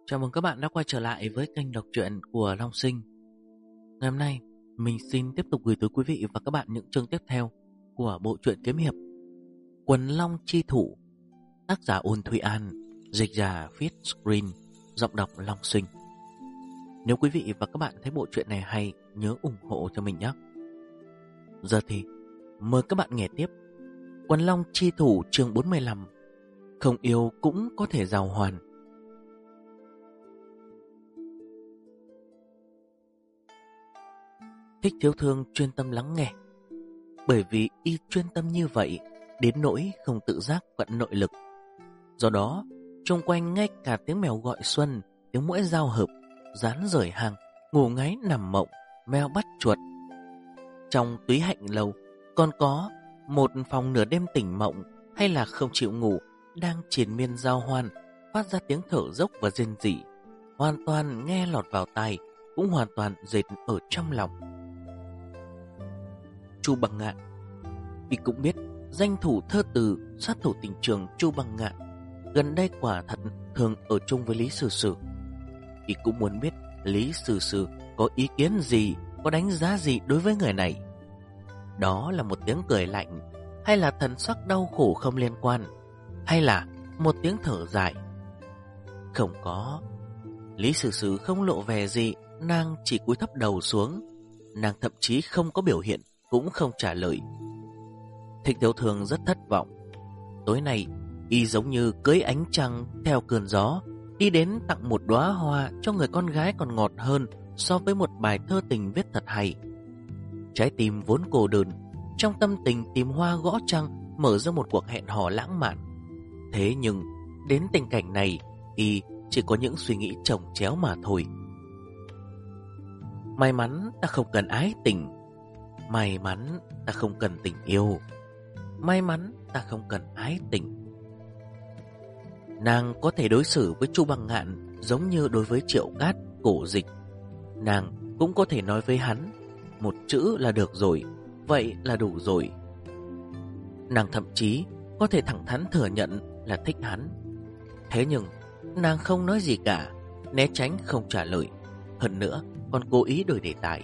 Chào mừng các bạn đã quay trở lại với kênh đọc truyện của Long Sinh. Ngày hôm nay, mình xin tiếp tục gửi tới quý vị và các bạn những chương tiếp theo của bộ truyện kiếm hiệp Quần Long Chi Thủ, tác giả Ôn Thụy An, dịch giả Viết Screen, giọng đọc Long Sinh. Nếu quý vị và các bạn thấy bộ truyện này hay, nhớ ủng hộ cho mình nhé. Giờ thì mời các bạn nghe tiếp Quần Long Chi Thủ chương 45, không yêu cũng có thể giao hoàn. Thích Thiếu Thương chuyên tâm lắng nghe, bởi vì y chuyên tâm như vậy đến nỗi không tự giác vận nội lực. Do đó, xung quanh ngay cả tiếng mèo gọi xuân, tiếng muỗi giao hợp, rán rời hàng, ngủ ngáy nằm mộng, mèo bắt chuột. Trong túy hạnh lầu còn có một phòng nửa đêm tỉnh mộng hay là không chịu ngủ đang triền miên giao hoan, phát ra tiếng thở dốc và rên rỉ, hoàn toàn nghe lọt vào tai, cũng hoàn toàn dệt ở trong lòng. Chu Bằng Ngạn, y cũng biết danh thủ thơ từ, sát thủ tình trường Chu Bằng Ngạn gần đây quả thật thường ở chung với Lý Sử Sử. Y cũng muốn biết Lý Sử Sử có ý kiến gì, có đánh giá gì đối với người này. Đó là một tiếng cười lạnh, hay là thần sắc đau khổ không liên quan, hay là một tiếng thở dài? Không có. Lý Sử Sử không lộ vẻ gì, nàng chỉ cúi thấp đầu xuống. Nàng thậm chí không có biểu hiện, cũng không trả lời. Thích Thiếu Thương rất thất vọng. Tối nay y giống như cưỡi ánh trăng theo cơn gió, đi đến tặng một đóa hoa cho người con gái còn ngọt hơn so với một bài thơ tình viết thật hay. Trái tim vốn cô đơn, trong tâm tình tìm hoa gõ trăng, mở ra một cuộc hẹn hò lãng mạn. Thế nhưng đến tình cảnh này, y chỉ có những suy nghĩ chồng chéo mà thôi. May mắn ta không cần ái tình, may mắn ta không cần tình yêu, may mắn ta không cần ái tình. Nàng có thể đối xử với Chu Bằng Ngạn giống như đối với Triệu Cát, Cổ Dịch. Nàng cũng có thể nói với hắn một chữ là được rồi, vậy là đủ rồi. Nàng thậm chí có thể thẳng thắn thừa nhận là thích hắn. Thế nhưng nàng không nói gì cả, né tránh không trả lời, hơn nữa còn cố ý đổi đề tài.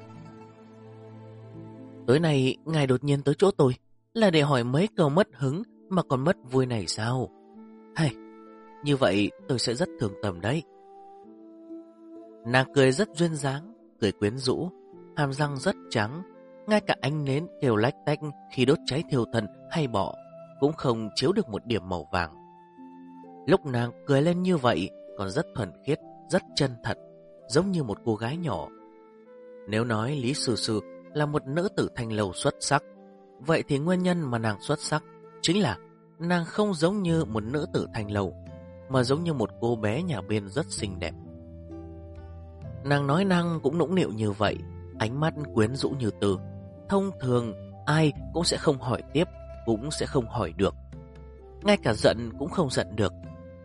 Tối nay ngài đột nhiên tới chỗ tôi là để hỏi mấy câu mất hứng mà còn mất vui này sao? Hay, như vậy tôi sẽ rất thương tâm đấy. Nàng cười rất duyên dáng, cười quyến rũ, hàm răng rất trắng, ngay cả ánh nến kêu lách tách khi đốt cháy thiêu thân hay bọ cũng không chiếu được một điểm màu vàng. Lúc nàng cười lên như vậy còn rất thuần khiết, rất chân thật, giống như một cô gái nhỏ. Nếu nói Lý Sử Sử là một nữ tử thanh lầu xuất sắc, vậy thì nguyên nhân mà nàng xuất sắc chính là nàng không giống như một nữ tử thanh lầu, mà giống như một cô bé nhà bên rất xinh đẹp. Nàng nói năng cũng nũng nịu như vậy, ánh mắt quyến rũ như từ. Thông thường ai cũng sẽ không hỏi tiếp, cũng sẽ không hỏi được, ngay cả giận cũng không giận được.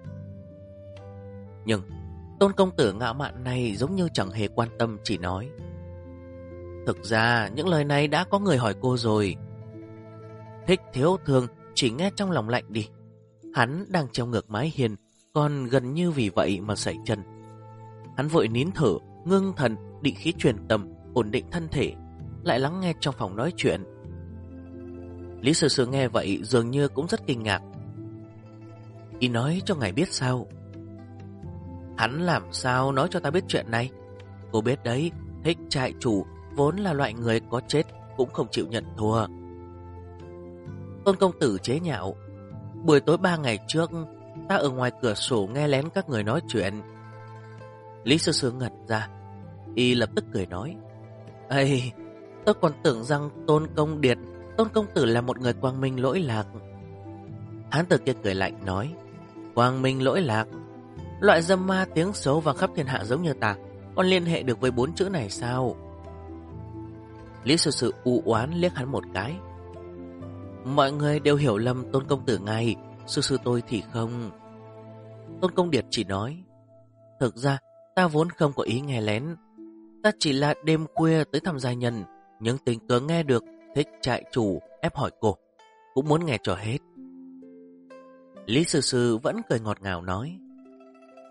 Nhưng Tôn công tử ngạo mạn này giống như chẳng hề quan tâm, chỉ nói: thực ra những lời này đã có người hỏi cô rồi. Thích Thiếu Thương chỉ nghe trong lòng lạnh đi. Hắn đang treo ngược mái hiên, còn gần như vì vậy mà sẩy chân. Hắn vội nín thở, ngưng thần, định khí truyền tâm, ổn định thân thể, lại lắng nghe trong phòng nói chuyện. Lý Sử Sử nghe vậy dường như cũng rất kinh ngạc. Y nói cho ngài biết sao? Hắn làm sao nói cho ta biết chuyện này? Cô biết đấy, Thích trại chủ vốn là loại người có chết cũng không chịu nhận thua. Tôn công tử chế nhạo: buổi tối 3 ngày trước, ta ở ngoài cửa sổ nghe lén các người nói chuyện. Lý Sử Sử ngẩn ra, y lập tức cười nói: ây, tôi còn tưởng rằng Tôn công tử là một người quang minh lỗi lạc. Hán tử kia cười lạnh nói: quang minh lỗi lạc? Loại dâm ma tiếng xấu vang khắp thiên hạ giống như ta còn liên hệ được với 4 chữ này sao? Lý Sử Sử u oán liếc hắn một cái: mọi người đều hiểu lầm Tôn công tử ngài, Sử Sử tôi thì không. Tôn Công Điệt chỉ nói: thực ra ta vốn không có ý nghe lén, ta chỉ là đêm khuya tới thăm gia nhân, nhưng tình cờ nghe được Thích trại chủ ép hỏi cô, cũng muốn nghe cho hết. Lý Sử Sử vẫn cười ngọt ngào nói: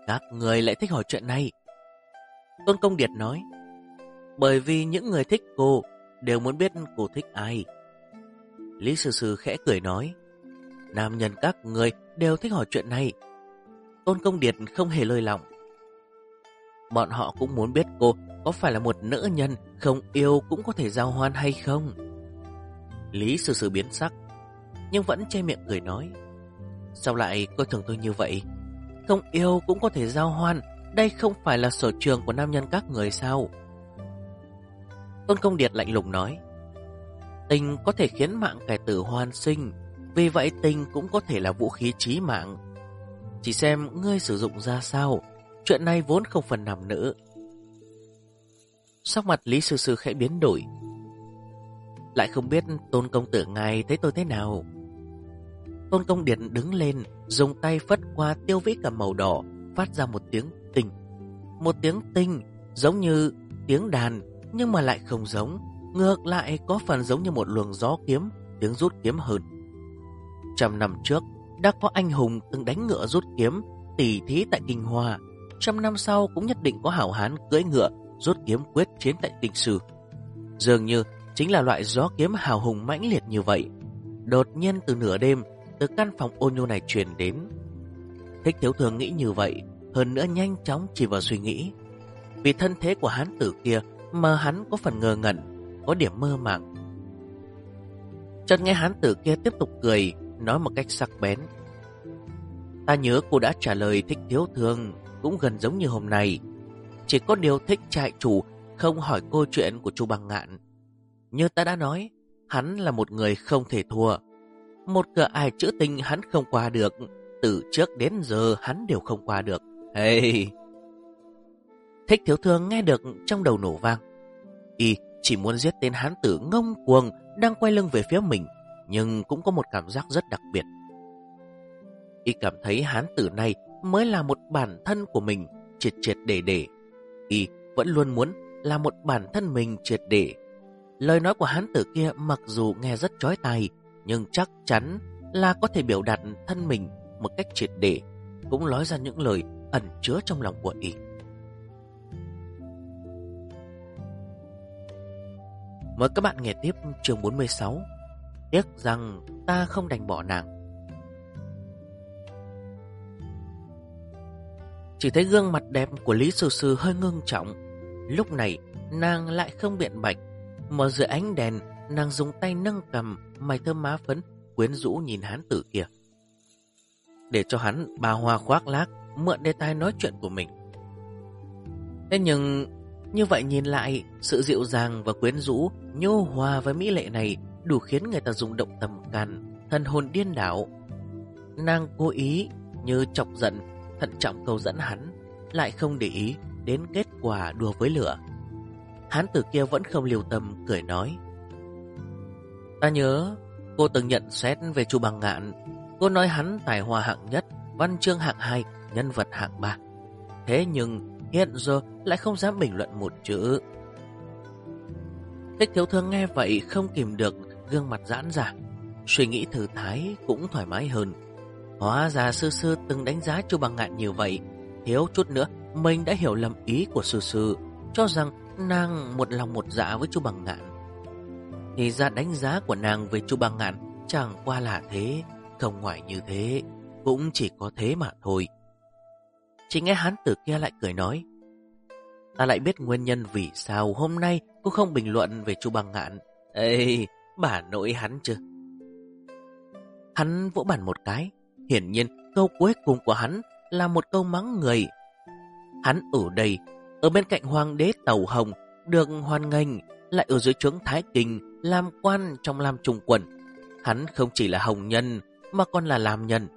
Các người lại thích hỏi chuyện này. Tôn Công Điệt nói, bởi vì những người thích cô đều muốn biết cô thích ai. Lý Sư Sư khẽ cười nói, nam nhân các người đều thích hỏi chuyện này. Tôn Công Điệt không hề lơi lỏng. Bọn họ cũng muốn biết cô có phải là một nữ nhân không yêu cũng có thể giao hoan hay không. Lý Sư Sư biến sắc, nhưng vẫn che miệng cười nói, sao lại coi thường tôi như vậy? Không yêu cũng có thể giao hoan, đây không phải là sở trường của nam nhân các người sao? Tôn Công Điệt lạnh lùng nói, tình có thể khiến mạng kẻ tử hoan sinh, vì vậy tình cũng có thể là vũ khí chí mạng. Chỉ xem ngươi sử dụng ra sao, chuyện này vốn không phần nam nữ. Sắc mặt Lý Sư Sư khẽ biến đổi, lại không biết Tôn công tử ngài thấy tôi thế nào. Tôn Công Điệt đứng lên, dùng tay phất qua tiêu vĩ cầm màu đỏ, phát ra một tiếng tinh. Một tiếng tinh giống như tiếng đàn, nhưng mà lại không giống, ngược lại có phần giống như một luồng gió kiếm, tiếng rút kiếm hơn. 100 năm trước đã có anh hùng từng đánh ngựa rút kiếm, tỉ thí tại Kinh Hoa. 100 năm sau cũng nhất định có hảo hán cưỡi ngựa rút kiếm quyết chiến tại Kinh Sư. Dường như chính là loại gió kiếm hào hùng mãnh liệt như vậy. Đột nhiên từ nửa đêm, từ căn phòng ôn nhu này truyền đến. Thích Thiếu Thường nghĩ như vậy, hơn nữa nhanh chóng chỉ vào suy nghĩ. Vì thân thế của hán tử kia mà hắn có phần ngơ ngẩn, có điểm mơ màng. Chợt nghe hán tử kia tiếp tục cười, nói một cách sắc bén, ta nhớ cô đã trả lời Thích Thiếu Thường cũng gần giống như hôm nay. Chỉ có điều Thích trại chủ không hỏi cô chuyện của Chu Băng Ngạn. Như ta đã nói, hắn là một người không thể thua. Một cửa ải trữ tình hắn không qua được, từ trước đến giờ hắn đều không qua được. Hey! Thích Thiếu Thường nghe được trong đầu nổ vang. Y chỉ muốn giết tên hán tử ngông cuồng đang quay lưng về phía mình, nhưng cũng có một cảm giác rất đặc biệt. Y cảm thấy hán tử này mới là một bản thân của mình, triệt triệt để để. Y vẫn luôn muốn là một bản thân mình triệt để. Lời nói của hán tử kia mặc dù nghe rất chói tai, nhưng chắc chắn là có thể biểu đạt thân mình một cách triệt để, cũng nói ra những lời ẩn chứa trong lòng của Y. Mời các bạn nghe tiếp chương 46. Tiếc rằng ta không đành bỏ nàng. Chỉ thấy gương mặt đẹp của Lý Sư Sư hơi ngưng trọng. Lúc này nàng lại không biện bạch, mà dưới ánh đèn nàng dùng tay nâng cằm, mày thơm má phấn, quyến rũ nhìn hán tử kia, để cho hắn bà hoa khoác lác mượn đề tài nói chuyện của mình. Thế nhưng như vậy nhìn lại, sự dịu dàng và quyến rũ, nhô hòa với mỹ lệ này đủ khiến người ta rung động tâm can, thần hồn điên đảo. Nàng cố ý như chọc giận, thận trọng câu dẫn hắn, lại không để ý đến kết quả đùa với lửa. Hán tử kia vẫn không lưu tâm, cười nói, ta nhớ cô từng nhận xét về Chu Băng Ngạn. Cô nói hắn tài hoa hạng nhất, văn chương hạng 2, nhân vật hạng 3. Thế nhưng hiện giờ lại không dám bình luận một chữ. Thích Thiếu Thương nghe vậy không kìm được, gương mặt giãn ra, suy nghĩ thư thái cũng thoải mái hơn. Hóa ra Sư Sư từng đánh giá Chu Băng Ngạn như vậy, thiếu chút nữa mình đã hiểu lầm ý của Sư Sư, cho rằng nàng một lòng một dạ với Chu Băng Ngạn. Thì ra đánh giá của nàng về Chu Băng Ngạn chẳng qua là thế, không ngoài như thế, cũng chỉ có thế mà thôi. Chỉ nghe hán tử kia lại cười nói, ta lại biết nguyên nhân vì sao hôm nay cô không bình luận về Chu Băng Ngạn. Ê, bà nội hắn chứ. Hắn vỗ bàn một cái, hiển nhiên câu cuối cùng của hắn là một câu mắng người. Hắn ở đây, ở bên cạnh hoàng đế Tàu Hồng, được hoan nghênh, lại ở dưới trướng Thái Kinh, làm quan trong Lam Trung Quận. Hắn không chỉ là hồng nhân, mà còn là lam nhân.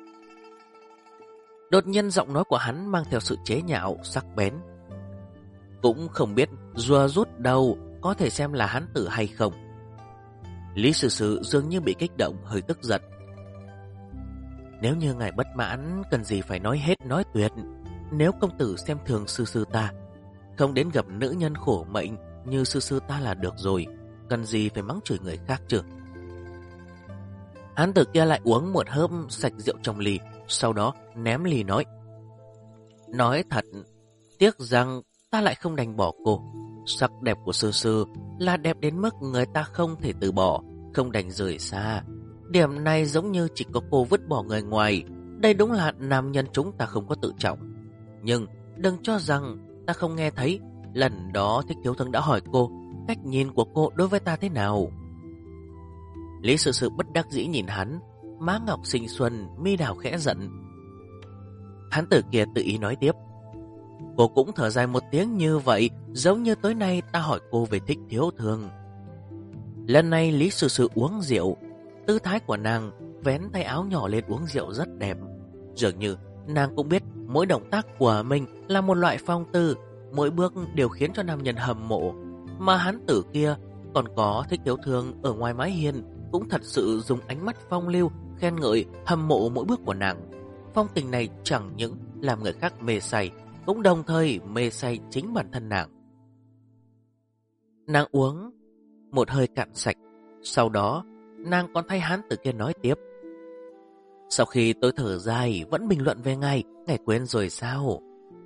Đột nhiên giọng nói của hắn mang theo sự chế nhạo, sắc bén. Cũng không biết rùa rút đầu có thể xem là hán tử hay không. Lý Sư Sư dường như bị kích động, hơi tức giận. Nếu như ngài bất mãn, cần gì phải nói hết nói tuyệt. Nếu công tử xem thường Sư Sư ta, không đến gặp nữ nhân khổ mệnh như Sư Sư ta là được rồi, cần gì phải mắng chửi người khác chứ. Hán tử kia lại uống một hớp sạch rượu trong ly, sau đó ném ly nói, Nói thật, tiếc rằng ta lại không đành bỏ cô. Sắc đẹp của sư sư là đẹp đến mức người ta không thể từ bỏ, không đành rời xa. Điểm này giống như chỉ có cô vứt bỏ người ngoài. Đây đúng là nam nhân chúng ta không có tự trọng. Nhưng đừng cho rằng ta không nghe thấy. Lần đó Thích Thiếu Thương đã hỏi cô cách nhìn của cô đối với ta thế nào. Lý Sự Sự bất đắc dĩ nhìn hắn, má ngọc xinh xuân, mi đào khẽ giận. Hắn tử kia tự ý nói tiếp. Cô cũng thở dài một tiếng như vậy, giống như tối nay ta hỏi cô về Thích Thiếu Thương. Lần này Lý Sự Sự uống rượu, tư thái của nàng vén tay áo nhỏ lên uống rượu rất đẹp. Dường như nàng cũng biết mỗi động tác của mình là một loại phong tư, mỗi bước đều khiến cho nam nhân hâm mộ. Mà hắn tử kia còn có Thích Thiếu Thương ở ngoài mái hiên cũng thật sự dùng ánh mắt phong lưu khen ngợi hâm mộ mỗi bước của nàng. Phong tình này chẳng những làm người khác mê say, cũng đồng thời mê say chính bản thân nàng. Nàng uống một hơi cạn sạch, sau đó nàng còn thay hắn tử kia nói tiếp. Sau khi tôi thở dài vẫn bình luận về ngài quên rồi sao?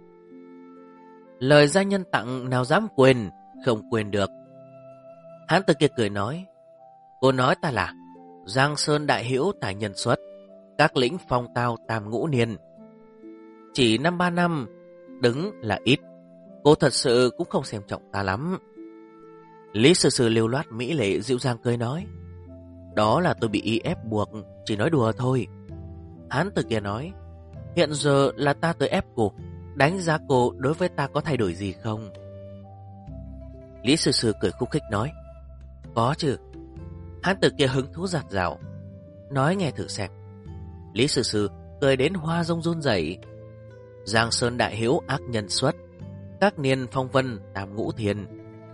Lời gia nhân tặng nào dám quên, không quên được. Hắn tử kia cười nói. Cô nói ta là Giang Sơn đại hữu tài nhân xuất, các lĩnh phong tao tam ngũ niên. Chỉ 5-3 năm đứng là ít, cô thật sự cũng không xem trọng ta lắm. Lý Sự Sự liều loát mỹ lệ dịu dàng cười nói. Đó là tôi bị y ép buộc, chỉ nói đùa thôi. Hắn tử kia nói. Hiện giờ là ta tới ép cô, đánh giá cô đối với ta có thay đổi gì không? Lý Sự Sự cười khúc khích nói. Có chứ. Hắn tử kia hứng thú giạt rào. Nói nghe thử xem. Lý Sự Sự cười đến hoa rông run rẩy. Giang Sơn đại hữu ác nhân xuất, các niên phong vân tam ngũ thiên.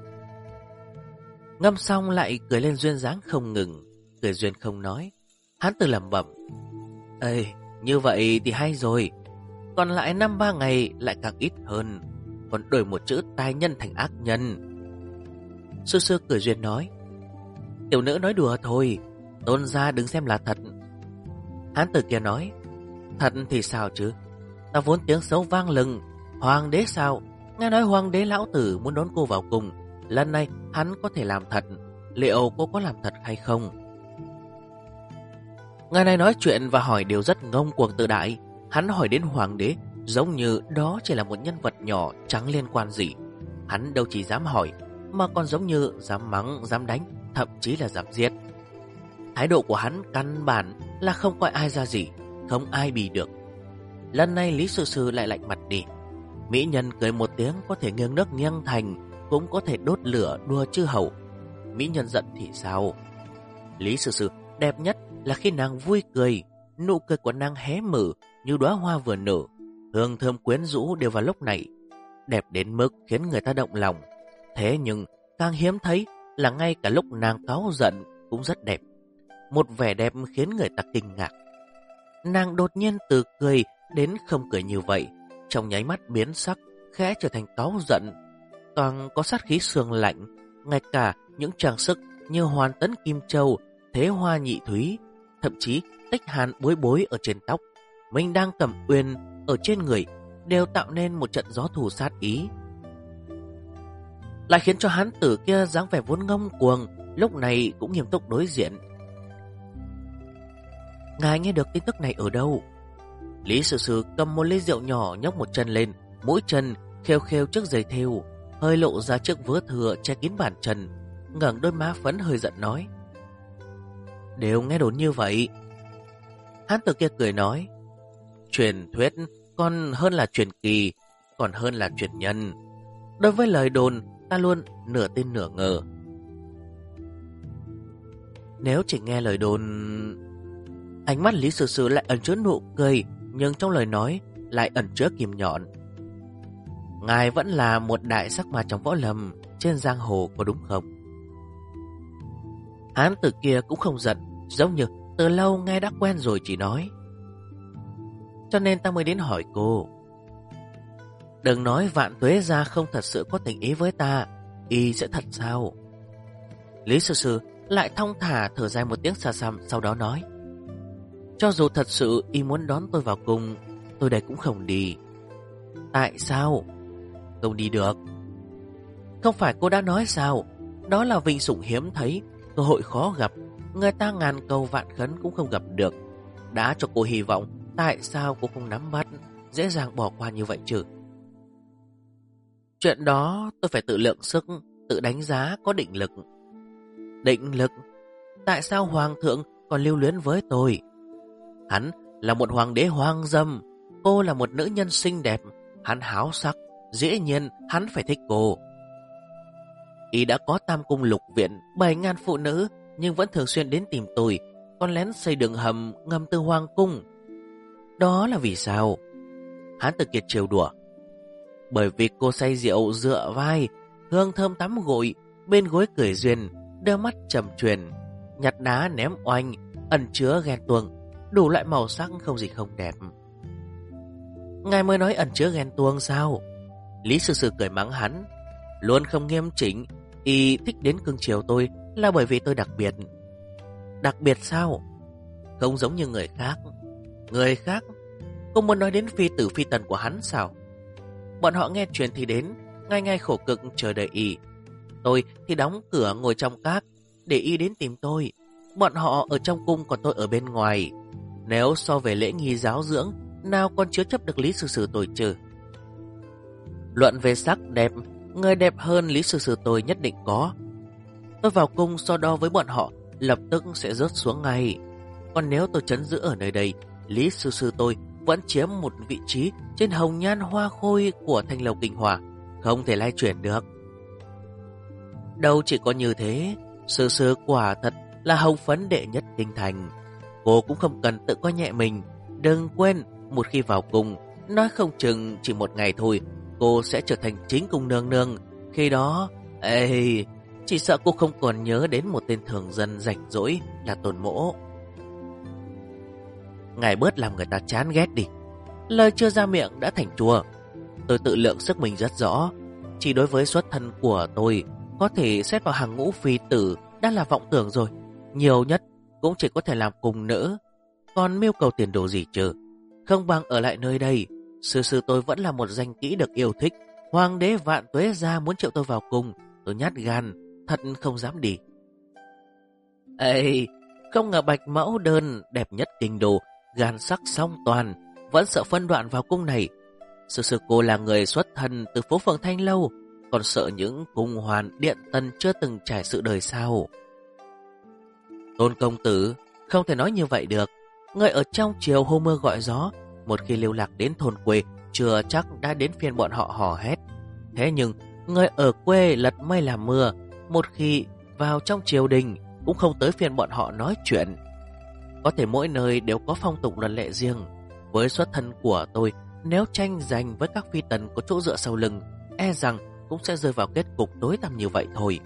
Ngâm xong lại cười lên duyên dáng không ngừng, cười duyên không nói. Hắn tử lẩm bẩm. Ê, như vậy thì hay rồi. Còn lại 5-3 ngày lại càng ít hơn, còn đổi một chữ tài nhân thành ác nhân. Sư sư cười duyên nói. Tiểu nữ nói đùa thôi, tôn gia đừng xem là thật. Hán tử kia nói. Thật thì sao chứ, ta vốn tiếng xấu vang lừng. Hoàng đế sao? Nghe nói hoàng đế lão tử muốn đón cô vào cùng. Lần này hắn có thể làm thật, liệu cô có làm thật hay không? Người này nói chuyện và hỏi đều rất ngông cuồng tự đại. Hắn hỏi đến hoàng đế giống như đó chỉ là một nhân vật nhỏ chẳng liên quan gì. Hắn đâu chỉ dám hỏi, mà còn giống như dám mắng, dám đánh, thậm chí là dám giết. Thái độ của hắn căn bản là không coi ai ra gì, không ai bì được. Lần này Lý Sự Sự lại lạnh mặt đi. Mỹ nhân cười một tiếng có thể nghiêng nước nghiêng thành, cũng có thể đốt lửa đua chư hầu. Mỹ nhân giận thì sao? Lý Sự Sự đẹp nhất là khi nàng vui cười, nụ cười của nàng hé mở như đóa hoa vừa nở, hương thơm quyến rũ đều vào lúc này, đẹp đến mức khiến người ta động lòng. Thế nhưng càng hiếm thấy là ngay cả lúc nàng cáu giận cũng rất đẹp, một vẻ đẹp khiến người ta kinh ngạc. Nàng đột nhiên từ cười đến không cười như vậy, trong nháy mắt biến sắc, khẽ trở thành cáu giận, toàn có sát khí sương lạnh. Ngay cả những trang sức như hoàn tấn kim châu, thế hoa nhị thúy, thậm chí tích hàn bối bối ở trên tóc, mình đang cầm uyên ở trên người, đều tạo nên một trận gió thù sát ý, lại khiến cho hắn tử kia dáng vẻ vốn ngông cuồng lúc này cũng nghiêm túc đối diện. Ngài nghe được tin tức này ở đâu? Lý Sự Sự cầm một ly rượu nhỏ nhấc một chân lên, mũi chân khêu khêu trước giày thêu, hơi lộ ra trước vớ thừa che kín bàn chân, ngẩng đôi má phấn hơi giận nói. Đều nghe đồn như vậy. Hắn tử kia cười nói. Truyền thuyết còn hơn là truyền kỳ, còn hơn là truyền nhân. Đối với lời đồn ta luôn nửa tin nửa ngờ. Nếu chỉ nghe lời đồn... Ánh mắt Lý Sự Sự lại ẩn chứa nụ cười, nhưng trong lời nói lại ẩn chứa kìm nhọn. Ngài vẫn là một đại sắc ma trong võ lâm, trên giang hồ có đúng không? Hán tử kia cũng không giận, giống như từ lâu nghe đã quen rồi chỉ nói. Cho nên ta mới đến hỏi cô. Đừng nói Vạn Tuế gia không thật sự có tình ý với ta, y sẽ thật sao? Lý Sự Sự lại thong thả thở dài một tiếng xa xăm, sau đó nói. Cho dù thật sự y muốn đón tôi vào cùng, tôi đây cũng không đi. Tại sao? Không đi được. Không phải cô đã nói sao? Đó là vinh sủng hiếm thấy, cơ hội khó gặp. Người ta ngàn cầu vạn khấn cũng không gặp được. Đã cho cô hy vọng, tại sao cô không nắm bắt, dễ dàng bỏ qua như vậy chứ? Chuyện đó tôi phải tự lượng sức, tự đánh giá có định lực. Định lực? Tại sao hoàng thượng còn lưu luyến với tôi? Hắn là một hoàng đế hoang dâm, cô là một nữ nhân xinh đẹp, hắn háo sắc, dĩ nhiên hắn phải thích cô. Y đã có tam cung lục viện, 7.000 phụ nữ, nhưng vẫn thường xuyên đến tìm tôi, còn lén xây đường hầm ngầm từ hoàng cung. Đó là vì sao? Hắn tự kiệt trêu đùa. Bởi vì cô say rượu dựa vai, hương thơm tắm gội, bên gối cười duyên, đôi mắt trầm truyền, nhặt đá ném oanh, ẩn chứa ghen tuông, đủ loại màu sắc không gì không đẹp. Ngài mới nói ẩn chứa ghen tuông sao? Lý Sư Sư cười mắng hắn, luôn không nghiêm chỉnh. Y thích đến cưng chiều tôi là bởi vì tôi đặc biệt. Đặc biệt sao? Không giống như người khác. Người khác? Cô muốn nói đến phi tử phi tần của hắn sao? Bọn họ nghe chuyện thì đến, ngay ngay khổ cực chờ đợi Y. Tôi thì đóng cửa ngồi trong các, để Y đến tìm tôi. Bọn họ ở trong cung còn tôi ở bên ngoài. Nếu so về lễ nghi giáo dưỡng, nào còn chứa chấp được Lý Sư Sư tôi chứ? Luận về sắc đẹp, người đẹp hơn Lý Sư Sư tôi nhất định có. Tôi vào cung so đo với bọn họ, lập tức sẽ rớt xuống ngay. Còn nếu tôi trấn giữ ở nơi đây, Lý Sư Sư tôi vẫn chiếm một vị trí trên hồng nhan hoa khôi của thanh lầu Kinh Hòa, không thể lay chuyển được. Đâu chỉ có như thế, Sư Sư quả thật là hồng phấn đệ nhất kinh thành. Cô cũng không cần tự coi nhẹ mình. Đừng quên, một khi vào cung, nói không chừng chỉ một ngày thôi, cô sẽ trở thành chính cung nương nương. Khi đó, chỉ sợ cô không còn nhớ đến một tên thường dân rảnh rỗi là Tôn Mỗ. Ngài bớt làm người ta chán ghét đi. Lời chưa ra miệng đã thành chua. Tôi tự lượng sức mình rất rõ. Chỉ đối với xuất thân của tôi, có thể xếp vào hàng ngũ phi tử đã là vọng tưởng rồi. Nhiều nhất cũng chỉ có thể làm cùng nữ. Còn mưu cầu tiền đồ gì chứ? Không bằng ở lại nơi đây. Sư sư tôi vẫn là một danh kỹ được yêu thích. Hoàng đế vạn tuế gia muốn triệu tôi vào cung, tôi nhát gan, thật không dám đi. Không ngờ bạch mẫu đơn đẹp nhất kinh đô, gan sắc song toàn, vẫn sợ phân đoạn vào cung này. Sư sư cô là người xuất thân từ phố phường Thanh Lâu, còn sợ những cung hoàn điện tân chưa từng trải sự đời sao? Tôn công tử, không thể nói như vậy được. Người ở trong triều hô mưa gọi gió, một khi lưu lạc đến thôn quê, chưa chắc đã đến phiên bọn họ hò hét. Thế nhưng, người ở quê lật mây làm mưa, một khi vào trong triều đình, cũng không tới phiên bọn họ nói chuyện. Có thể mỗi nơi đều có phong tục luật lệ riêng. Với xuất thân của tôi, nếu tranh giành với các phi tần có chỗ dựa sau lưng, e rằng cũng sẽ rơi vào kết cục tối tăm như vậy thôi.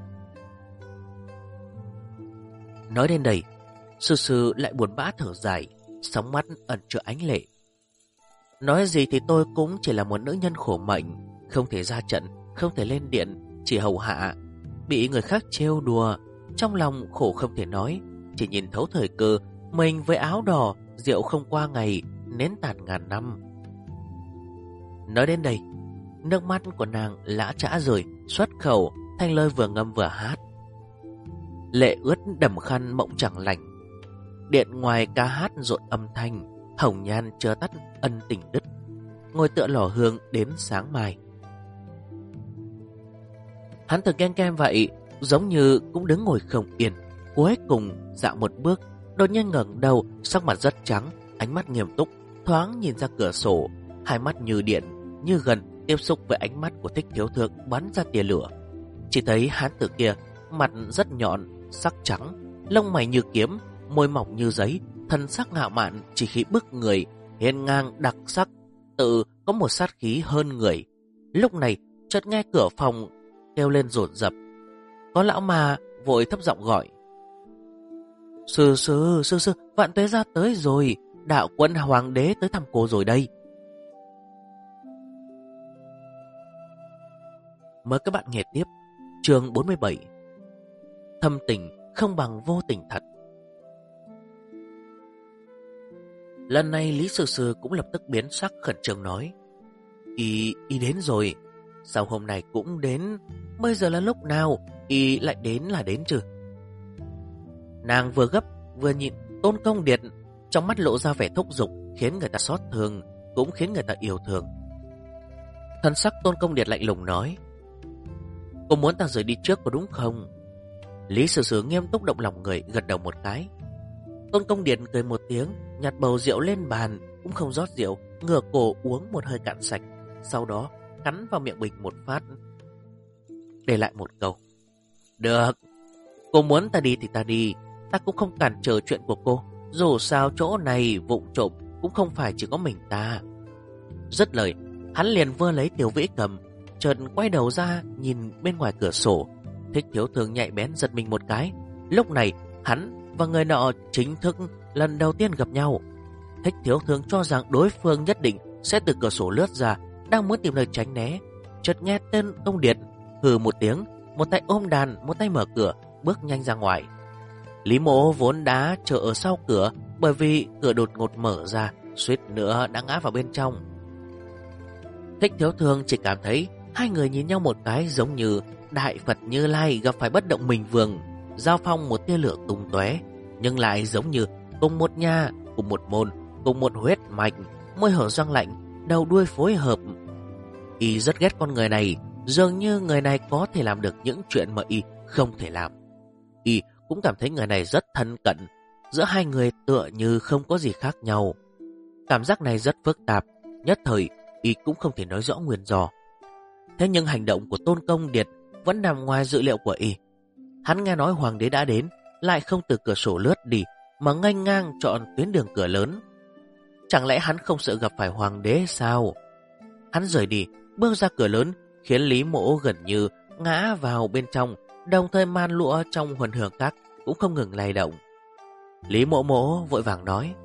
Nói đến đây, sư sư lại buồn bã thở dài, sóng mắt ẩn chứa ánh lệ. Nói gì thì tôi cũng chỉ là một nữ nhân khổ mệnh, không thể ra trận, không thể lên điện, chỉ hầu hạ, bị người khác trêu đùa, trong lòng khổ không thể nói, chỉ nhìn thấu thời cơ, mình với áo đỏ, rượu không qua ngày, nến tàn ngàn năm. Nói đến đây, nước mắt của nàng lã chã rồi, xuất khẩu, thành lời vừa ngâm vừa hát. Lệ ướt đầm khăn mộng chẳng lành, điện ngoài ca hát rộn âm thanh, hồng nhan chưa tắt ân tình đứt, ngồi tựa lò hương đến sáng mai. Hắn thử ken kem vậy, giống như cũng đứng ngồi không yên. Cuối cùng dạo một bước, đột nhiên ngẩng đầu, sắc mặt rất trắng, ánh mắt nghiêm túc, thoáng nhìn ra cửa sổ, hai mắt như điện, như gần tiếp xúc với ánh mắt của Thích Thiếu Thượng bắn ra tia lửa. Chỉ thấy hán tử kia, mặt rất nhọn, sắc trắng, lông mày như kiếm, môi mỏng như giấy, thân sắc ngạo mạn, chỉ khí bức người, hiên ngang đặc sắc, tự có một sát khí hơn người. Lúc này chợt nghe cửa phòng kêu lên dồn dập, có lão mà vội thấp giọng gọi: Sư sư, vạn tuế gia tới rồi, đạo quân hoàng đế tới thăm cô rồi đây. Mời các bạn nghe tiếp chương 47. Thâm tình không bằng vô tình thật. Lần này Lý Sư Sư cũng lập tức biến sắc, khẩn trương nói: Y đến rồi. Sao hôm nay cũng đến? Bây giờ là lúc nào? Y lại đến là đến chứ? Nàng vừa gấp vừa nhịn Tôn Công Điệt, trong mắt lộ ra vẻ thúc giục, khiến người ta xót thương, cũng khiến người ta yêu thương. Thân sắc Tôn Công Điệt lạnh lùng nói: cô muốn ta rời đi trước có đúng không? Lý Sử Sử nghiêm túc động lòng người, gật đầu một cái. Tôn Công Điệt cười một tiếng, nhặt bầu rượu lên bàn, cũng không rót rượu, ngửa cổ uống một hơi cạn sạch, sau đó cắn vào miệng mình một phát, để lại một câu: được, cô muốn ta đi thì ta đi, ta cũng không cản trở chuyện của cô. Dù sao chỗ này vụng trộm cũng không phải chỉ có mình ta. Dứt lời, hắn liền vơ lấy Tiểu Vĩ Cầm, chợt quay đầu ra nhìn bên ngoài cửa sổ. Thích Thiếu Thương nhạy bén giật mình một cái. Lúc này hắn và người nọ chính thức lần đầu tiên gặp nhau. Thích Thiếu Thương cho rằng đối phương nhất định sẽ từ cửa sổ lướt ra, đang muốn tìm nơi tránh né. Chợt nghe tên Công Điệt hừ một tiếng, một tay ôm đàn, một tay mở cửa, bước nhanh ra ngoài. Lý Mộ vốn đã chờ ở sau cửa, bởi vì cửa đột ngột mở ra, suýt nữa đã ngã vào bên trong. Thích Thiếu Thương chỉ cảm thấy hai người nhìn nhau một cái, giống như Đại Phật Như Lai gặp phải Bất Động Minh Vương, giao phong một tia lửa tung tóe, nhưng lại giống như cùng một nhà, cùng một môn, cùng một huyết mạch, môi hở răng lạnh, đầu đuôi phối hợp. Y rất ghét con người này, dường như người này có thể làm được những chuyện mà Y không thể làm. Y cũng cảm thấy người này rất thân cận, giữa hai người tựa như không có gì khác nhau. Cảm giác này rất phức tạp, nhất thời Y cũng không thể nói rõ nguyên do. Thế nhưng hành động của Tôn Công Điệt vẫn nằm ngoài dự liệu của Y. Hắn nghe nói hoàng đế đã đến, lại không từ cửa sổ lướt đi, mà nghênh ngang chọn tuyến đường cửa lớn. Chẳng lẽ hắn không sợ gặp phải hoàng đế sao? Hắn rời đi, bước ra cửa lớn, khiến Lý Mộ gần như ngã vào bên trong, đồng thời man lụa trong huân hương các cũng không ngừng lay động. Lý Mộ Mộ vội vàng nói: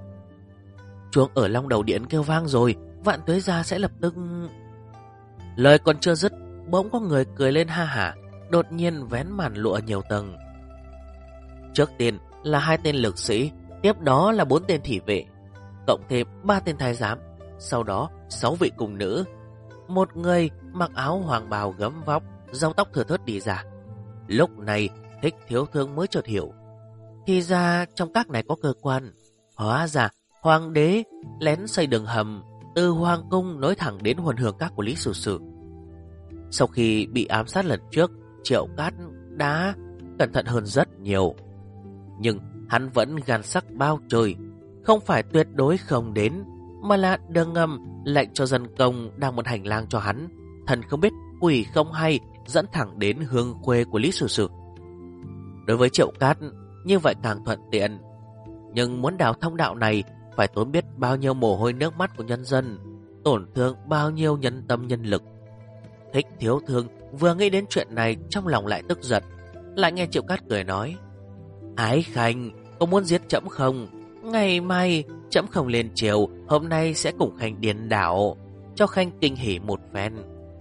chuông ở Long Đầu Điện kêu vang rồi, Vạn Tuế Gia sẽ lập tức... Lời còn chưa dứt, bỗng có người cười lên ha hả, đột nhiên vén màn lụa nhiều tầng. Trước tiên là 2 tên lực sĩ, tiếp đó là 4 tên thị vệ, cộng thêm 3 tên thái giám, sau đó 6 vị cung nữ. Một người mặc áo hoàng bào gấm vóc, râu tóc thưa thớt đi ra. Lúc này Thích Thiếu Thương mới chợt hiểu, thì ra trong các này có cơ quan. Hóa ra hoàng đế lén xây đường hầm từ hoàng cung nối thẳng đến huân hương các của Lý Sử Sử. Sau khi bị ám sát lần trước, Triệu Cát đã cẩn thận hơn rất nhiều, nhưng hắn vẫn gan sắc bao trời, không phải tuyệt đối không đến, mà là đường ngầm lệnh cho dân công đang một hành lang cho hắn, thần không biết quỷ không hay, dẫn thẳng đến hương khuê của Lý Sử Sử. Đối với Triệu Cát, như vậy càng thuận tiện, nhưng muốn đào thông đạo này phải tốn biết bao nhiêu mồ hôi nước mắt của nhân dân, tổn thương bao nhiêu nhân tâm nhân lực. Thích Thiếu Thương vừa nghĩ đến chuyện này, trong lòng lại tức giận, lại nghe Triệu Cát cười nói: Ái Khanh, có muốn giết trẫm không? Ngày mai trẫm không lên triều, hôm nay sẽ cùng Khanh điền đảo, cho Khanh kinh hỉ một phen.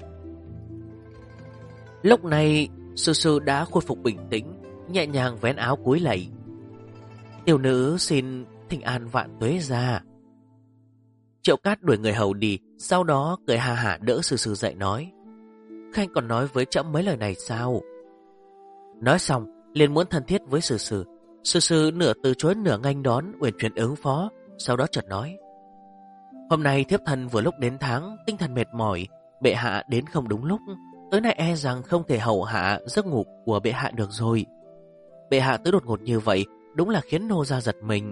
Lúc này Sử Sử đã khôi phục bình tĩnh, nhẹ nhàng vén áo cúi lạy: Tiểu nữ xin thỉnh an Vạn Tuế Gia. Triệu Cát đuổi người hầu đi, sau đó cười ha hả đỡ Sử Sử dậy nói: Khanh còn nói với trẫm mấy lời này sao? Nói xong liền muốn thân thiết với Sử Sử. Sử Sử nửa từ chối nửa nghênh đón, uyển chuyển ứng phó, sau đó chợt nói: Hôm nay thiếp thân vừa lúc đến tháng, tinh thần mệt mỏi, bệ hạ đến không đúng lúc, tối nay e rằng không thể hầu hạ giấc ngủ của bệ hạ được rồi. Bệ hạ tới đột ngột như vậy, đúng là khiến nô gia giật mình.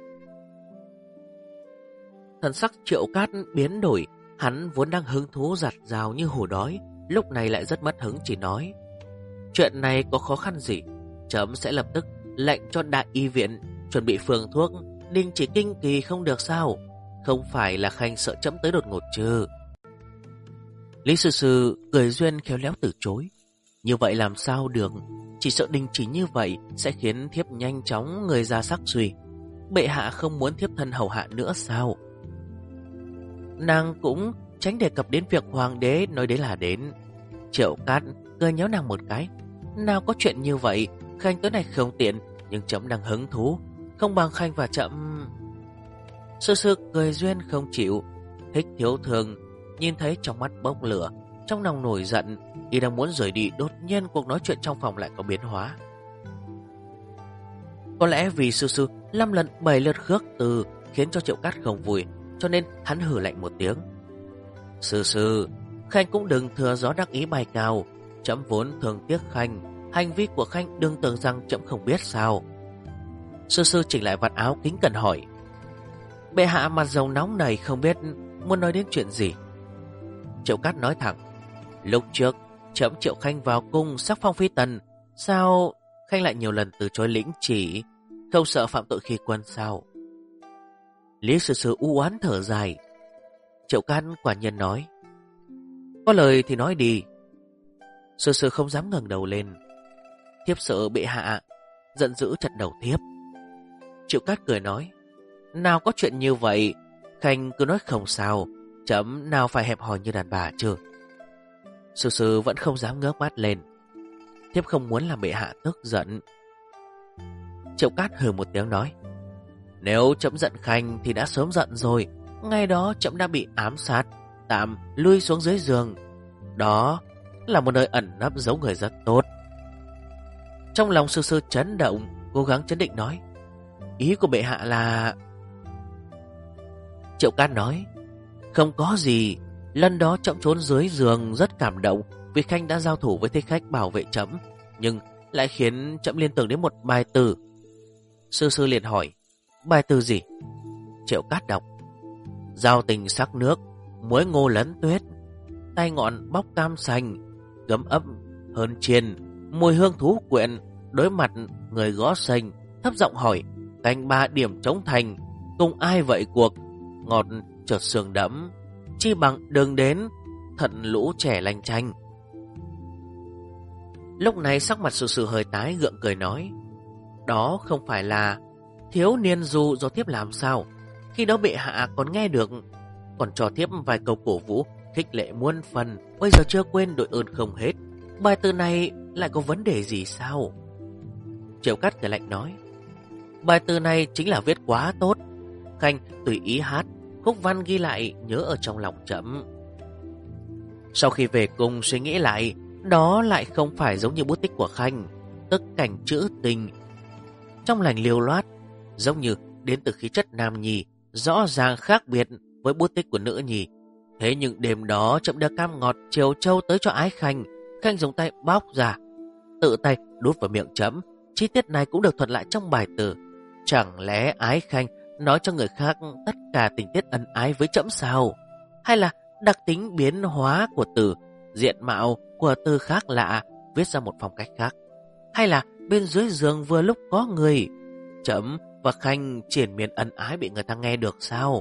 Thần sắc Triệu Cát biến đổi, hắn vốn đang hứng thú giặt rào như hổ đói, lúc này lại rất mất hứng, chỉ nói: Chuyện này có khó khăn gì? Trẫm sẽ lập tức lệnh cho đại y viện chuẩn bị phương thuốc, đình chỉ kinh kỳ không được sao? Không phải là Khanh sợ trẫm tới đột ngột chứ? Lý Sử Sử cười duyên khéo léo từ chối: Như vậy làm sao được? Chỉ sợ đình chỉ như vậy sẽ khiến thiếp nhanh chóng người ra sắc suy. Bệ hạ không muốn thiếp thân hầu hạ nữa sao? Nàng cũng tránh đề cập đến việc hoàng đế nói đến là đến. Triệu Cát cười nhéo nàng một cái: Nào có chuyện như vậy, Khanh tối nay không tiện, nhưng trẫm đang hứng thú, không bằng Khanh và trẫm. Sử Sử cười duyên không chịu. Thích Thiếu Thương nhìn thấy trong mắt bốc lửa, trong lòng nổi giận, y đang muốn rời đi, đột nhiên cuộc nói chuyện trong phòng lại có biến hóa. Có lẽ vì sư sư 5 lần 7 lượt khước từ khiến cho Triệu Cát không vui, cho nên hắn hử lạnh một tiếng. Sư sư, Khanh cũng đừng thừa gió đắc ý bài cao, trẫm vốn thường tiếc Khanh, hành vi của Khanh đừng tưởng rằng trẫm không biết sao. Sư sư chỉnh lại vạt áo kính cẩn hỏi. Bệ hạ mặt dầu nóng này không biết muốn nói đến chuyện gì. Triệu Cát nói thẳng. Lúc trước trẫm triệu Khanh vào cung sắc phong phi tần, sao Khanh lại nhiều lần từ chối lĩnh chỉ, không sợ phạm tội khi quân sao? Lý sư sư u oán thở dài. Triệu Cát quả nhiên nói. Có lời thì nói đi. Sư sư không dám ngẩng đầu lên. Thiếp sợ bệ hạ giận dữ chặt đầu thiếp. Triệu Cát cười nói. Nào có chuyện như vậy, Khanh cứ nói không sao, trẫm nào phải hẹp hòi như đàn bà chứ. Sư sư vẫn không dám ngước mắt lên. Thiếp không muốn làm bệ hạ tức giận. Triệu Cát hừ một tiếng nói. Nếu trẫm giận Khanh thì đã sớm giận rồi. Ngay đó trẫm đã bị ám sát, tạm lui xuống dưới giường. Đó là một nơi ẩn nấp giấu người rất tốt. Trong lòng sư sư chấn động, cố gắng chấn định nói. Ý của bệ hạ là... Triệu Cát nói. Không có gì. Lần đó trẫm trốn dưới giường rất cảm động vì Khanh đã giao thủ với thích khách bảo vệ trẫm, nhưng lại khiến trẫm liên tưởng đến một bài từ. Sư sư liền hỏi. Bài từ gì? Triệu Cát đọc. Giao tình sắc nước, muối ngô lấn tuyết, tay ngọn bóc cam xanh, gấm ấp hơn chiên, mùi hương thú quyện, đối mặt người gõ sành, thấp giọng hỏi, canh ba điểm trống thành, cùng ai vậy cuộc, ngọt chợt sương đẫm, chi bằng đường đến, thận lũ trẻ lanh chanh. Lúc này sắc mặt sư sư hơi tái, gượng cười nói, đó không phải là thiếu niên du do thiếp làm sao? Khi đó bệ hạ còn nghe được, còn cho thiếp vài câu cổ vũ, khích lệ muôn phần, bây giờ chưa quên đội ơn không hết. Bài từ này lại có vấn đề gì sao? Triệu Cát cười lạnh nói, bài từ này chính là viết quá tốt. Khanh tùy ý hát, khúc văn ghi lại nhớ ở trong lòng trẫm. Sau khi về cung suy nghĩ lại, đó lại không phải giống như bút tích của Khanh, tức cảnh trữ tình trong lành liều loát, giống như đến từ khí chất nam nhi, rõ ràng khác biệt với bút tích của nữ nhi. Thế nhưng đêm đó trẫm đưa cam ngọt chiều châu tới cho ái Khanh, Khanh dùng tay bóc ra, tự tay đút vào miệng trẫm. Chi tiết này cũng được thuật lại trong bài từ. Chẳng lẽ ái Khanh nói cho người khác tất cả tình tiết ân ái với trẫm sao? Hay là đặc tính biến hóa của từ, diện mạo của từ khác lạ, viết ra một phong cách khác? Hay là bên dưới giường vừa lúc có người, trẫm và Khanh triển miên ân ái bị người ta nghe được sao?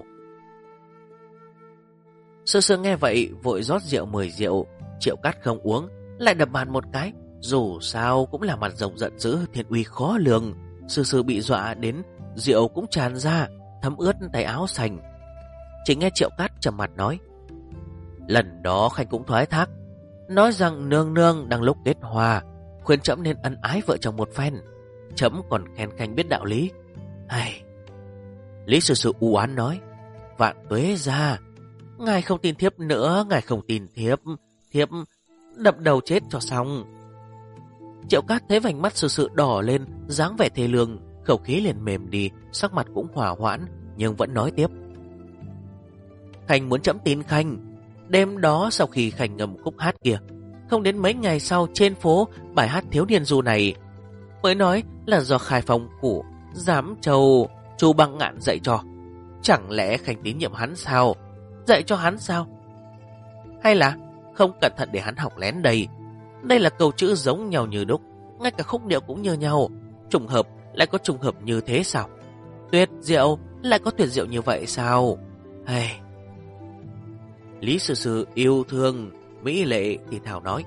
Sư sư nghe vậy vội rót rượu mời rượu. Triệu Cát không uống, lại đập bàn một cái. Dù sao cũng là mặt rồng giận dữ, thiên uy khó lường. Sư sư bị dọa đến rượu cũng tràn ra, thấm ướt tay áo sành. Chỉ nghe Triệu Cát trầm mặt nói, lần đó Khanh cũng thoái thác, nói rằng nương nương đang lúc kết hòa, khuyên trẫm nên ân ái vợ chồng một phen. Trẫm còn khen Khanh biết đạo lý. Ai... Lý sư sư u oán nói, vạn tuế ra, ngài không tin thiếp nữa, ngài không tin thiếp, thiếp đập đầu chết cho xong. Triệu Cát thấy vành mắt sư sự đỏ lên, dáng vẻ thê lương, khẩu khí liền mềm đi, sắc mặt cũng hòa hoãn, nhưng vẫn nói tiếp. Khanh muốn trẫm tin Khanh. Đêm đó sau khi Khanh ngâm khúc hát kia, không đến mấy ngày sau trên phố, bài hát thiếu niên du này mới nói là do khai phong của giám châu Chu Băng Ngạn dạy cho. Chẳng lẽ Khanh tín nhiệm hắn sao? Dạy cho hắn sao? Hay là không cẩn thận để hắn học lén đây? Đây là câu chữ giống nhau như đúc, ngay cả khúc điệu cũng như nhau. Trùng hợp lại có trùng hợp như thế sao? Tuyệt diệu lại có tuyệt diệu như vậy sao? Hay... Lý sư sư yêu thương mỹ lệ thì thảo nói,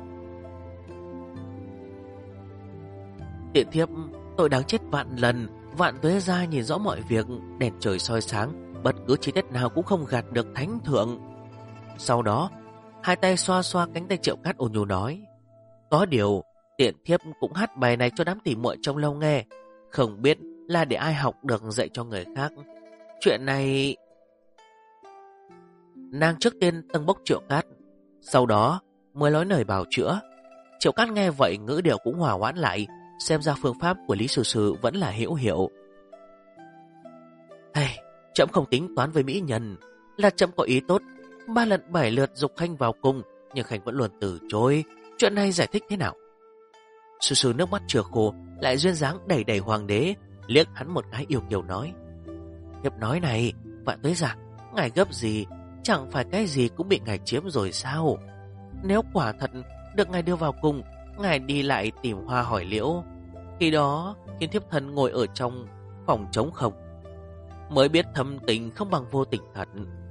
tiện thiếp tội đáng chết vạn lần. Vạn tuế ra nhìn rõ mọi việc, đèn trời soi sáng, bất cứ chi tiết nào cũng không gạt được thánh thượng. Sau đó hai tay xoa xoa cánh tay Triệu Cát ôn nhu nói, có điều tiện thiếp cũng hát bài này cho đám tỉ muội trong lâu nghe, không biết là để ai học được dạy cho người khác. Chuyện này... Nàng trước tiên tâng bốc Triệu Cát, sau đó mới nói lời bào chữa. Triệu Cát nghe vậy ngữ điệu cũng hòa hoãn lại, xem ra phương pháp của Lý Sư Sư vẫn là hữu hiệu. Hey, trẫm không tính toán với mỹ nhân, là trẫm có ý tốt, 3 lần 7 lượt dục Khanh vào cung, nhưng Khanh vẫn luôn từ chối. Chuyện này giải thích thế nào? Sư Sư nước mắt chưa khô, lại duyên dáng đầy đầy hoàng đế, liếc hắn một cái yêu kiều nói: Hiệp nói này, Vạn Tuế Gia, ngài gấp gì? Chẳng phải cái gì cũng bị ngài chiếm rồi sao? Nếu quả thật được ngài đưa vào cung, ngài đi lại tìm Hoa hỏi liễu, khi đó khiến thiếp thân ngồi ở trong phòng trống không, mới biết thâm tình không bằng vô tình thật.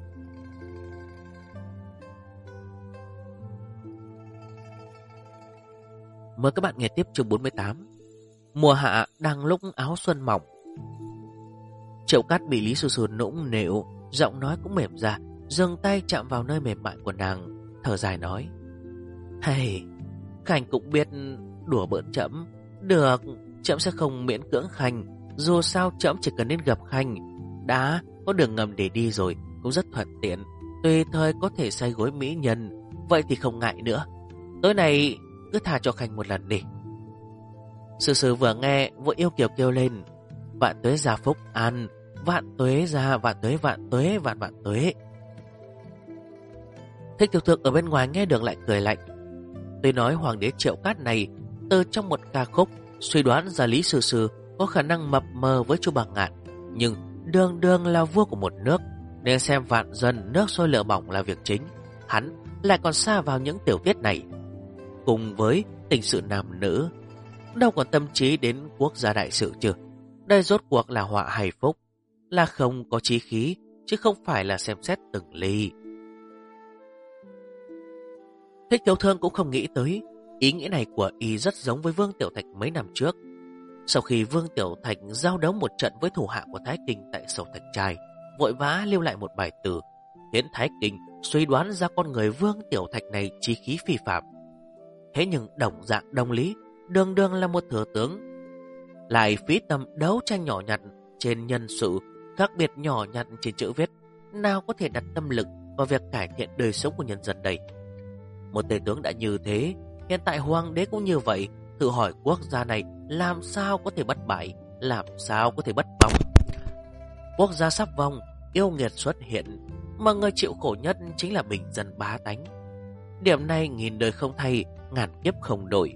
Mời các bạn nghe tiếp chương 48. Mùa hạ đang lúc áo xuân mỏng. Triệu Cát bị Lý Sư Sư nũng nịu, giọng nói cũng mềm ra, giương tay chạm vào nơi mềm mại của nàng, thở dài nói: Hay, Khanh cũng biết đùa bỡn trẫm. Được, trẫm sẽ không miễn cưỡng Khanh. Dù sao trẫm chỉ cần đến gặp Khanh, đã có đường ngầm để đi rồi, cũng rất thuận tiện. Tùy thời có thể say gối mỹ nhân, vậy thì không ngại nữa. Tối nay cứ tha cho Khanh một lần đi. Sư Sư vừa nghe vội yêu kiều kêu lên: Vạn Tuế Gia phúc an, Vạn Tuế Gia, Vạn Tuế, Vạn Tuế, Vạn Vạn Tuế. Thích Tiểu Thư ở bên ngoài nghe được lại cười lạnh. Tôi nói hoàng đế Triệu Cát này từ trong một ca khúc suy đoán ra Lý Sư Sư có khả năng mập mờ với Chu Bằng Ngạn, nhưng đường đường là vua của một nước, nên xem vạn dân nước sôi lửa bỏng là việc chính. Hắn lại còn xa vào những tiểu tiết này, cùng với tình sự nam nữ, đâu còn tâm trí đến quốc gia đại sự chứ. Đây rốt cuộc là họa hay phúc, là không có chí khí, chứ không phải là xem xét từng ly. Thích Thiếu Thương cũng không nghĩ tới ý nghĩa này của y rất giống với Vương Tiểu Thạch mấy năm trước. Sau khi Vương Tiểu Thạch giao đấu một trận với thủ hạ của Thái Kinh tại Sầu Thạch Trai, vội vã lưu lại một bài từ, khiến Thái Kinh suy đoán ra con người Vương Tiểu Thạch này chí khí phi phạm. Thế nhưng đồng dạng đồng lý, đường đường là một thừa tướng, lại phí tâm đấu tranh nhỏ nhặt trên nhân sự, khác biệt nhỏ nhặt trên chữ viết, nào có thể đặt tâm lực vào việc cải thiện đời sống của nhân dân đây. Một tể tướng đã như thế, hiện tại hoàng đế cũng như vậy, thử hỏi quốc gia này làm sao có thể bất bại, làm sao có thể bất vong. Quốc gia sắp vong, yêu nghiệt xuất hiện, mà người chịu khổ nhất chính là bình dân bá tánh. Điểm này nghìn đời không thay, ngàn kiếp không đổi.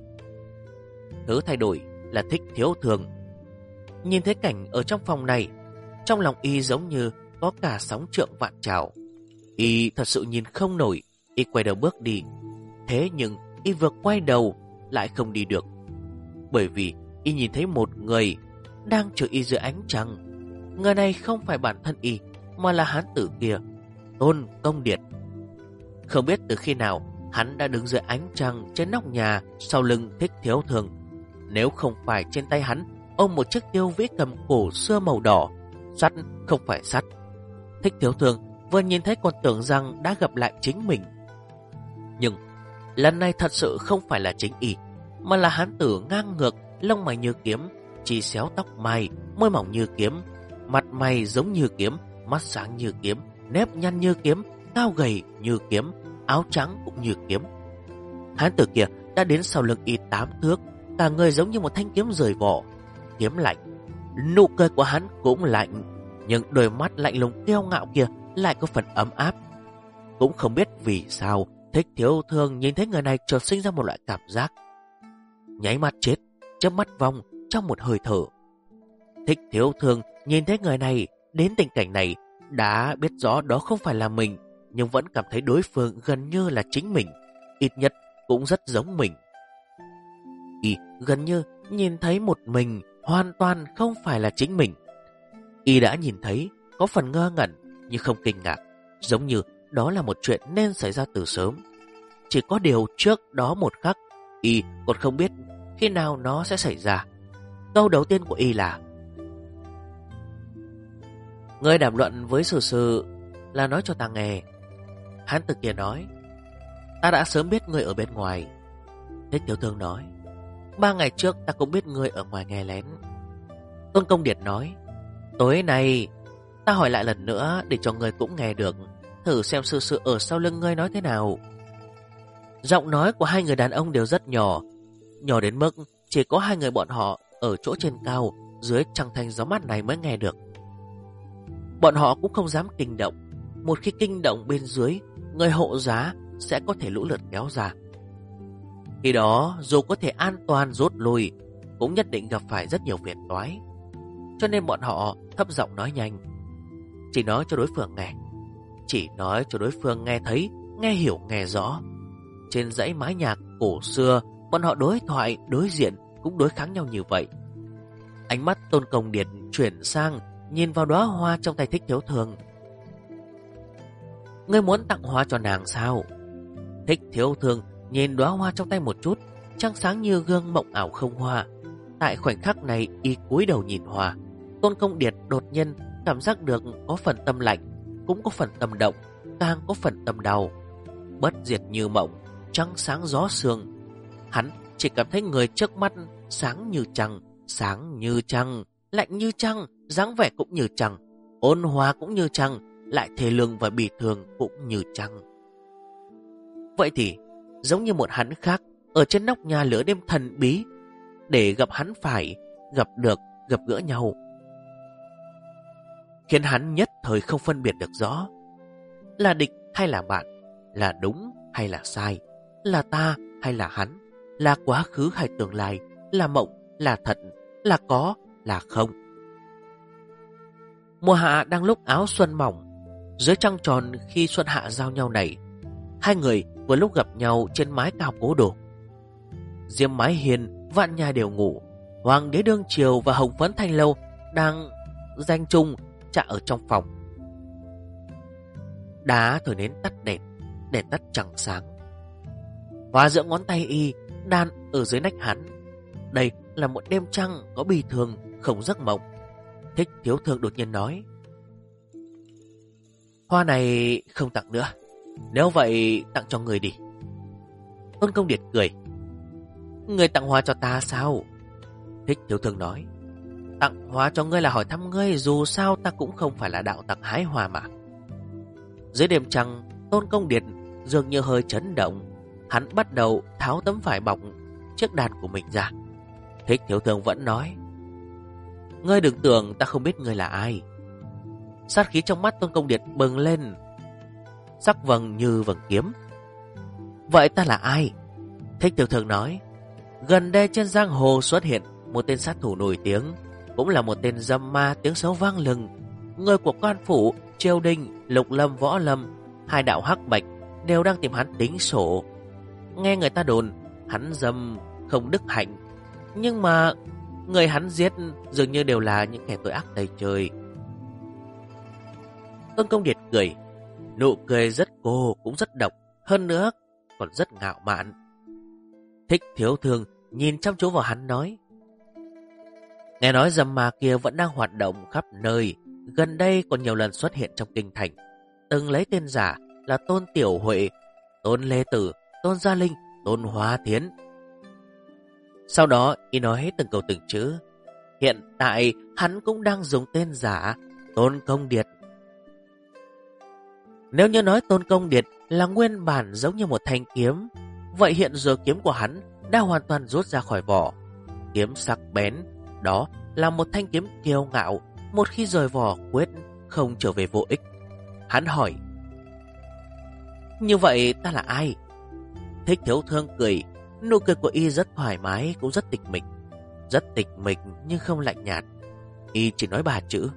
Thứ thay đổi là Thích Thiếu Thương. Nhìn thấy cảnh ở trong phòng này, trong lòng y giống như có cả sóng trượng vạn trào. Y thật sự nhìn không nổi, y quay đầu bước đi. Thế nhưng y vừa quay đầu lại không đi được, bởi vì y nhìn thấy một người đang chờ y dưới ánh trăng. Người này không phải bản thân y, mà là hán tử kia, Tôn Công Điệt. Không biết từ khi nào hắn đã đứng dưới ánh trăng trên nóc nhà sau lưng Thích Thiếu Thương. Nếu không phải trên tay hắn ôm một chiếc tiêu vĩ cầm cổ xưa màu đỏ, sắt không phải sắt. Thích Thiếu Thương vừa nhìn thấy còn tưởng rằng đã gặp lại chính mình. Nhưng lần này thật sự không phải là chính y, mà là hán tử ngang ngược, lông mày như kiếm, chỉ xéo tóc mai, môi mỏng như kiếm, mặt mày giống như kiếm, mắt sáng như kiếm, nếp nhăn như kiếm, cao gầy như kiếm, áo trắng cũng như kiếm. Hán tử kia đã đến sau lưng y 8 thước, cả người giống như một thanh kiếm rời vỏ. Kiếm lạnh, nụ cười của hắn cũng lạnh, nhưng đôi mắt lạnh lùng kiêu ngạo kia lại có phần ấm áp. Cũng không biết vì sao Thích Thiếu Thương nhìn thấy người này chợt sinh ra một loại cảm giác nháy mắt chết, chớp mắt vong trong một hơi thở. Thích Thiếu Thương nhìn thấy người này đến tình cảnh này, đã biết rõ đó không phải là mình, nhưng vẫn cảm thấy đối phương gần như là chính mình, ít nhất cũng rất giống mình. Y gần như nhìn thấy một mình hoàn toàn không phải là chính mình. Y đã nhìn thấy, có phần ngơ ngẩn nhưng không kinh ngạc, giống như đó là một chuyện nên xảy ra từ sớm. Chỉ có điều trước đó một khắc, Y còn không biết khi nào nó sẽ xảy ra. Câu đầu tiên của Y là: Ngươi đàm luận với Sư Sư là nói cho ta nghe. Hán tử kia nói: Ta đã sớm biết ngươi ở bên ngoài. Thích Thiếu Thương nói: 3 ngày trước ta cũng biết ngươi ở ngoài nghe lén. Tôn Công Điệt nói: Tối nay ta hỏi lại lần nữa để cho ngươi cũng nghe được. thử xem sự ở sau lưng ngươi nói thế nào. Giọng nói của hai người đàn ông đều rất nhỏ, nhỏ đến mức chỉ có hai người bọn họ ở chỗ trên cao, dưới trăng thanh gió mát này mới nghe được. Bọn họ cũng không dám kinh động. Một khi kinh động bên dưới, người hộ giá sẽ có thể lũ lượt kéo ra. Khi đó, dù có thể an toàn rút lui, cũng nhất định gặp phải rất nhiều phiền toái. Cho nên bọn họ thấp giọng nói nhanh, chỉ nói cho đối phương nghe, chỉ nói cho đối phương nghe thấy, nghe hiểu, nghe rõ. Trên dãy mái nhạc cổ xưa, bọn họ đối thoại, đối diện cũng đối kháng nhau như vậy. Ánh mắt Tôn Công Điệt chuyển sang, nhìn vào đóa hoa trong tay Thích Thiếu Thương. Ngươi muốn tặng hoa cho nàng sao? Thích Thiếu Thương nhìn đóa hoa trong tay một chút, trăng sáng như gương mộng ảo không hoa. Tại khoảnh khắc này, y cúi đầu nhìn hoa. Tôn Công Điệt đột nhiên cảm giác được có phần tâm lạnh, cũng có phần tâm động, càng có phần tâm đau. Bất diệt như mộng, trăng sáng gió sương. Hắn chỉ cảm thấy người trước mắt sáng như trăng, lạnh như trăng, dáng vẻ cũng như trăng, ôn hòa cũng như trăng, lại thê lương và bỉ thường cũng như trăng. Vậy thì, giống như một hắn khác ở trên nóc nhà lửa đêm thần bí, để gặp hắn phải gặp gỡ nhau, khiến hắn nhất thời không phân biệt được rõ là địch hay là bạn, là đúng hay là sai, là ta hay là hắn, là quá khứ hay tương lai, là mộng, là thật, là có, là không. Mùa hạ đang lúc áo xuân mỏng, dưới trăng tròn khi xuân hạ giao nhau này, hai người vừa lúc gặp nhau trên mái cao cố đô. Diêm mái hiền, vạn nhà đều ngủ, hoàng đế đương triều và hồng phấn thanh lâu đang danh chung chạ ở trong phòng. Đá thổi nến tắt đèn tắt trăng sáng. Hoa giữa ngón tay y đan ở dưới nách hắn. Đây là một đêm trăng có bì thường, không giấc mộng. Thích Thiếu Thương đột nhiên nói, hoa này không tặng nữa, nếu vậy tặng cho người đi. Tôn Công Điệt cười, người tặng hoa cho ta sao? Thích Thiếu Thương nói, tặng hoa cho ngươi là hỏi thăm ngươi, dù sao ta cũng không phải là đạo tặc hái hoa mà. Dưới đêm trăng, Tôn Công Điệt dường như hơi chấn động. Hắn bắt đầu tháo tấm vải bọc chiếc đàn của mình ra. Thích Thiếu Thương vẫn nói, ngươi đừng tưởng ta không biết ngươi là ai. Sát khí trong mắt Tôn Công Điệt bừng lên, sắc vầng như vầng kiếm. Vậy ta là ai? Thích Thiếu Thương nói, gần đây trên giang hồ xuất hiện một tên sát thủ nổi tiếng, cũng là một tên dâm ma tiếng xấu vang lừng. Người của Quan Phủ, Triều Đình, Lục Lâm, Võ Lâm, hai đạo hắc bạch đều đang tìm hắn tính sổ. Nghe người ta đồn hắn dâm không đức hạnh, nhưng mà người hắn giết dường như đều là những kẻ tội ác tày trời. Tôn Công Điệt cười, nụ cười rất cô cũng rất độc, hơn nữa còn rất ngạo mạn. Thích Thiếu Thương nhìn chăm chú vào hắn nói, nghe nói dâm ma kia vẫn đang hoạt động khắp nơi, gần đây còn nhiều lần xuất hiện trong kinh thành, từng lấy tên giả là Tôn Tiểu Huệ, Tôn Lê Tử, Tôn Gia Linh, Tôn Hóa Thiến. Sau đó y nói hết từng câu từng chữ. Hiện tại hắn cũng đang dùng tên giả Tôn Công Điệt. Nếu như nói Tôn Công Điệt là nguyên bản giống như một thanh kiếm, vậy hiện giờ kiếm của hắn đã hoàn toàn rút ra khỏi vỏ. Kiếm sắc bén, đó là một thanh kiếm kiêu ngạo, một khi rời vỏ quyết không trở về vô ích. Hắn hỏi, như vậy ta là ai? Thích Thiếu Thương cười, nụ cười của y rất thoải mái, cũng rất tịch mịch. Rất tịch mịch nhưng không lạnh nhạt. Y chỉ nói 3 chữ,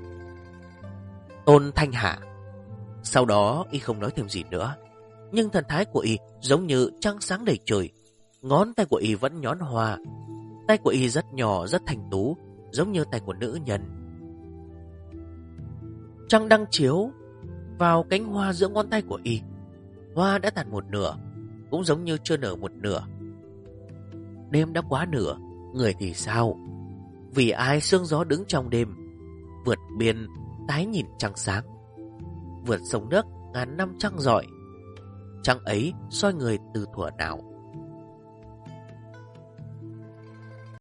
Tôn Thanh Hạ. Sau đó y không nói thêm gì nữa. Nhưng thần thái của y giống như trăng sáng đầy trời. Ngón tay của y vẫn nhón hoa. Tay của y rất nhỏ, rất thanh tú, giống như tay của nữ nhân. Trăng đang chiếu vào cánh hoa giữa ngón tay của y. Hoa đã tàn một nửa, cũng giống như chưa nở một nửa. Đêm đã quá nửa, người thì sao? Vì ai sương gió đứng trong đêm, vượt biên tái nhìn trăng sáng, vượt sông nước ngàn năm trăng rọi. Trăng ấy soi người từ thuở nào?